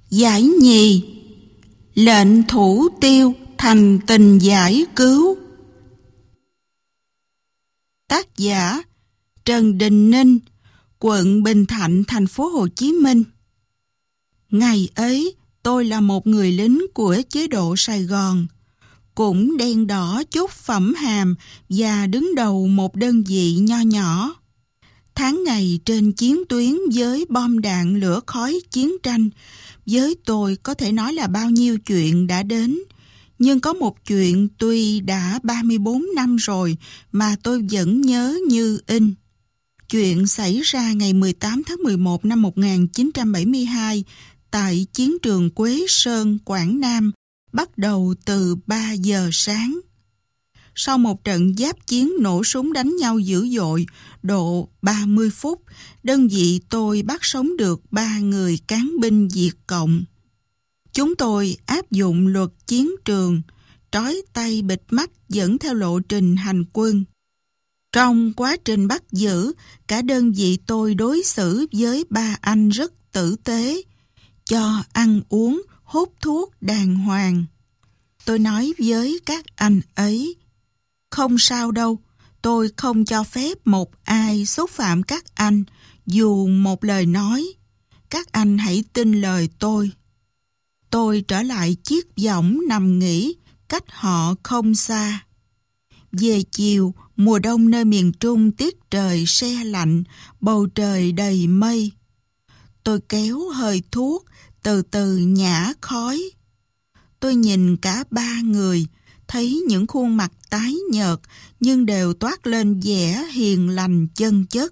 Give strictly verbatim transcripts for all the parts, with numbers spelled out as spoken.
Giải nhì, lệnh thủ tiêu thành tình giải cứu. Tác giả Trần Đình Ninh, quận Bình Thạnh, thành phố Hồ Chí Minh. Ngày ấy, tôi là một người lính của chế độ Sài Gòn, cũng đen đỏ chút phẩm hàm và đứng đầu một đơn vị nho nhỏ. Tháng ngày trên chiến tuyến với bom đạn lửa khói chiến tranh, với tôi có thể nói là bao nhiêu chuyện đã đến. Nhưng có một chuyện tuy đã ba mươi bốn năm rồi mà tôi vẫn nhớ như in. Chuyện xảy ra ngày mười tám tháng mười một năm một nghìn chín trăm bảy mươi hai tại chiến trường Quế Sơn, Quảng Nam, bắt đầu từ ba giờ sáng. Sau một trận giáp chiến nổ súng đánh nhau dữ dội, độ ba mươi phút, đơn vị tôi bắt sống được ba người cán binh Việt Cộng. Chúng tôi áp dụng luật chiến trường, trói tay bịt mắt dẫn theo lộ trình hành quân. Trong quá trình bắt giữ, cả đơn vị tôi đối xử với ba anh rất tử tế, cho ăn uống, hút thuốc đàng hoàng. Tôi nói với các anh ấy, không sao đâu, tôi không cho phép một ai xúc phạm các anh, dù một lời nói. Các anh hãy tin lời tôi. Tôi trở lại chiếc võng nằm nghỉ, cách họ không xa. Về chiều, mùa đông nơi miền Trung tiết trời se lạnh, bầu trời đầy mây. Tôi kéo hơi thuốc, từ từ nhả khói. Tôi nhìn cả ba người, thấy những khuôn mặt tái nhợt nhưng đều toát lên vẻ hiền lành chân chất.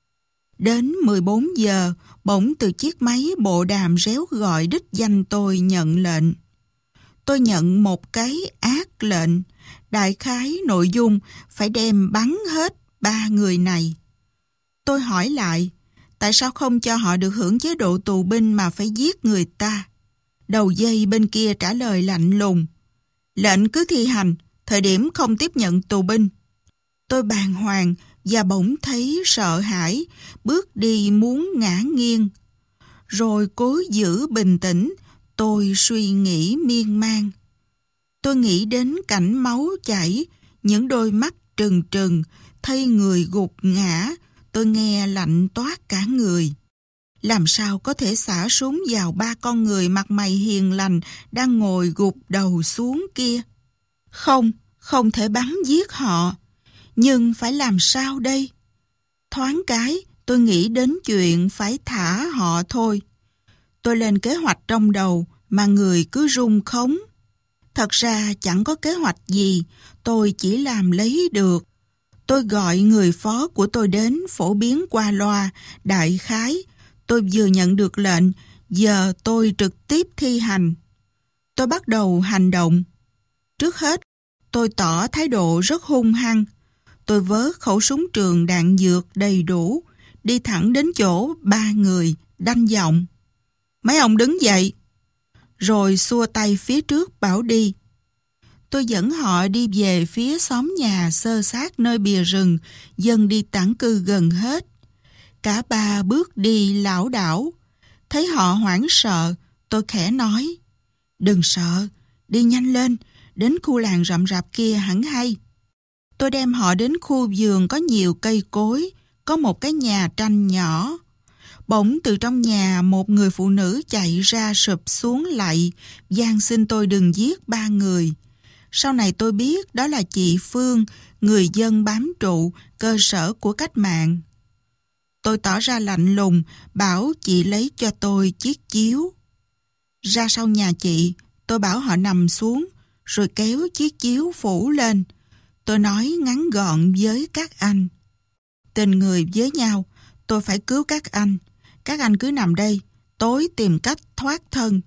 Đến mười bốn giờ, bỗng từ chiếc máy bộ đàm réo gọi đích danh tôi nhận lệnh. Tôi nhận một cái ác lệnh, đại khái nội dung phải đem bắn hết ba người này. Tôi hỏi lại, tại sao không cho họ được hưởng chế độ tù binh mà phải giết người ta? Đầu dây bên kia trả lời lạnh lùng, lệnh cứ thi hành, thời điểm không tiếp nhận tù binh. Tôi bàng hoàng và bỗng thấy sợ hãi, bước đi muốn ngã nghiêng. Rồi cố giữ bình tĩnh, tôi suy nghĩ miên man. Tôi nghĩ đến cảnh máu chảy, những đôi mắt trừng trừng, thấy người gục ngã, tôi nghe lạnh toát cả người. Làm sao có thể xả súng vào ba con người mặt mày hiền lành đang ngồi gục đầu xuống kia? Không, không thể bắn giết họ. Nhưng phải làm sao đây? Thoáng cái, tôi nghĩ đến chuyện phải thả họ thôi. Tôi lên kế hoạch trong đầu mà người cứ run khống. Thật ra chẳng có kế hoạch gì, tôi chỉ làm lấy được. Tôi gọi người phó của tôi đến phổ biến qua loa, đại khái. Tôi vừa nhận được lệnh, giờ tôi trực tiếp thi hành. Tôi bắt đầu hành động. Trước hết, tôi tỏ thái độ rất hung hăng. Tôi vớ khẩu súng trường đạn dược đầy đủ, đi thẳng đến chỗ ba người, đanh giọng. Mấy ông đứng dậy. Rồi xua tay phía trước bảo đi. Tôi dẫn họ đi về phía xóm nhà xơ xác nơi bìa rừng, dân đi tản cư gần hết. Cả ba bước đi lảo đảo. Thấy họ hoảng sợ, tôi khẽ nói, đừng sợ, đi nhanh lên, đến khu làng rậm rạp kia hẳn hay. Tôi đem họ đến khu vườn có nhiều cây cối, có một cái nhà tranh nhỏ. Bỗng từ trong nhà một người phụ nữ chạy ra sụp xuống lạy, van xin tôi đừng giết ba người. Sau này tôi biết đó là chị Phương, người dân bám trụ, cơ sở của cách mạng. Tôi tỏ ra lạnh lùng, bảo chị lấy cho tôi chiếc chiếu. Ra sau nhà chị, tôi bảo họ nằm xuống, rồi kéo chiếc chiếu phủ lên. Tôi nói ngắn gọn với các anh. Tình người với nhau, tôi phải cứu các anh. Các anh cứ nằm đây, tối tìm cách thoát thân.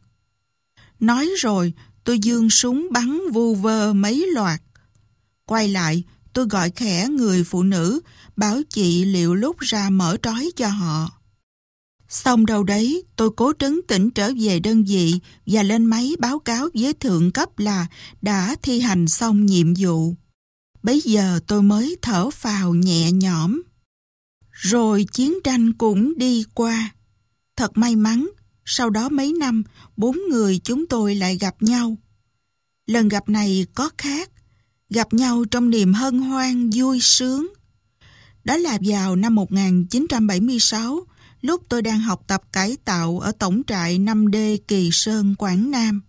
Nói rồi, tôi giương súng bắn vu vơ mấy loạt. Quay lại, tôi gọi khẽ người phụ nữ, bảo chị liệu lúc ra mở trói cho họ. Xong đâu đấy, tôi cố trấn tĩnh trở về đơn vị và lên máy báo cáo với thượng cấp là đã thi hành xong nhiệm vụ. Bấy giờ tôi mới thở phào nhẹ nhõm. Rồi chiến tranh cũng đi qua. Thật may mắn, Sau đó mấy năm, bốn người chúng tôi lại gặp nhau. Lần gặp này có khác, gặp nhau trong niềm hân hoan vui sướng. Đó là vào năm một nghìn chín trăm bảy mươi sáu, lúc tôi đang học tập cải tạo ở tổng trại năm D Kỳ Sơn, Quảng Nam.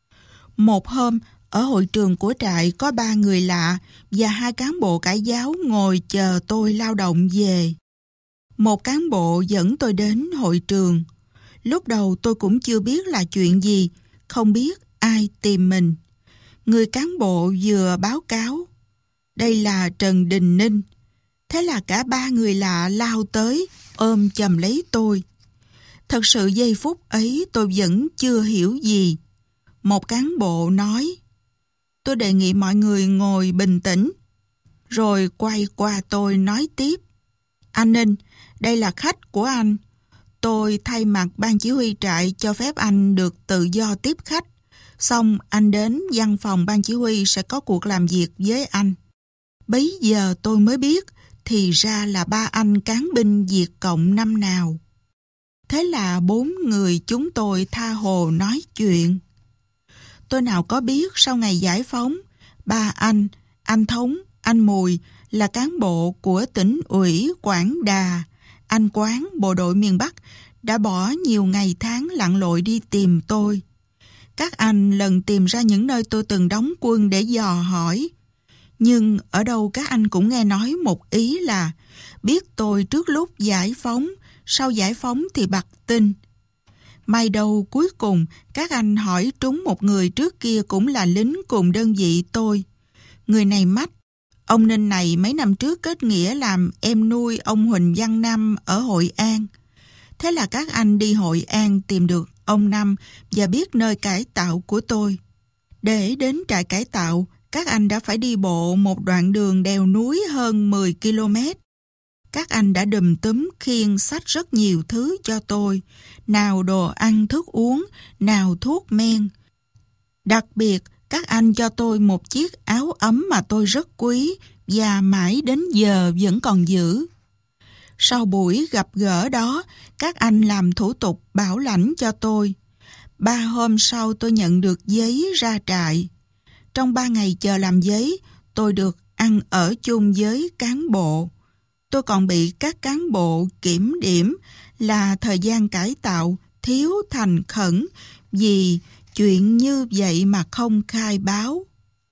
Một hôm, ở hội trường của trại có ba người lạ và hai cán bộ cải giáo ngồi chờ tôi lao động về. Một cán bộ dẫn tôi đến hội trường. Lúc đầu tôi cũng chưa biết là chuyện gì, không biết ai tìm mình. Người cán bộ vừa báo cáo, đây là Trần Đình Ninh. Thế là cả ba người lạ lao tới, ôm chầm lấy tôi. Thật sự giây phút ấy tôi vẫn chưa hiểu gì. Một cán bộ nói, tôi đề nghị mọi người ngồi bình tĩnh. Rồi quay qua tôi nói tiếp, anh Ninh, đây là khách của anh. Tôi thay mặt ban chỉ huy trại cho phép anh được tự do tiếp khách. Xong anh đến văn phòng ban chỉ huy sẽ có cuộc làm việc với anh. Bấy giờ tôi mới biết thì ra là ba anh cán binh Việt Cộng năm nào. Thế là bốn người chúng tôi tha hồ nói chuyện. Tôi nào có biết sau ngày giải phóng, ba anh, anh Thống, anh Mùi là cán bộ của tỉnh ủy Quảng Đà, anh Quán, bộ đội miền Bắc, đã bỏ nhiều ngày tháng lặn lội đi tìm tôi. Các anh lần tìm ra những nơi tôi từng đóng quân để dò hỏi. Nhưng ở đâu các anh cũng nghe nói một ý là biết tôi trước lúc giải phóng, sau giải phóng thì bặt tin. May đâu cuối cùng các anh hỏi trúng một người trước kia cũng là lính cùng đơn vị tôi. Người này mách, ông Ninh này mấy năm trước kết nghĩa làm em nuôi ông Huỳnh Văn Năm ở Hội An. Thế là các anh đi Hội An tìm được ông Năm và biết nơi cải tạo của tôi. Để đến trại cải tạo, các anh đã phải đi bộ một đoạn đường đèo núi hơn mười ki lô mét. Các anh đã đùm túm khiêng xách rất nhiều thứ cho tôi, nào đồ ăn thức uống, nào thuốc men. Đặc biệt, các anh cho tôi một chiếc áo ấm mà tôi rất quý và mãi đến giờ vẫn còn giữ. Sau buổi gặp gỡ đó, các anh làm thủ tục bảo lãnh cho tôi. Ba hôm sau tôi nhận được giấy ra trại. Trong ba ngày chờ làm giấy, tôi được ăn ở chung với cán bộ. Tôi còn bị các cán bộ kiểm điểm là thời gian cải tạo thiếu thành khẩn vì chuyện như vậy mà không khai báo.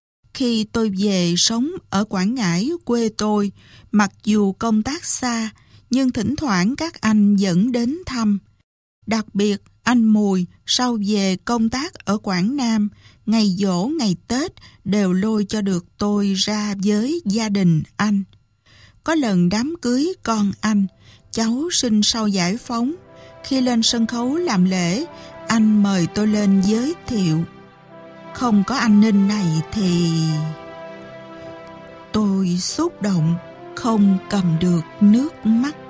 Khi tôi về sống ở Quảng Ngãi, quê tôi, mặc dù công tác xa, nhưng thỉnh thoảng các anh vẫn đến thăm. Đặc biệt, anh Mùi sau về công tác ở Quảng Nam, ngày giỗ, ngày Tết đều lôi cho được tôi ra với gia đình anh. Có lần đám cưới con anh, cháu sinh sau giải phóng. Khi lên sân khấu làm lễ, anh mời tôi lên giới thiệu. Không có anh Ninh này thì... Tôi xúc động, không cầm được nước mắt.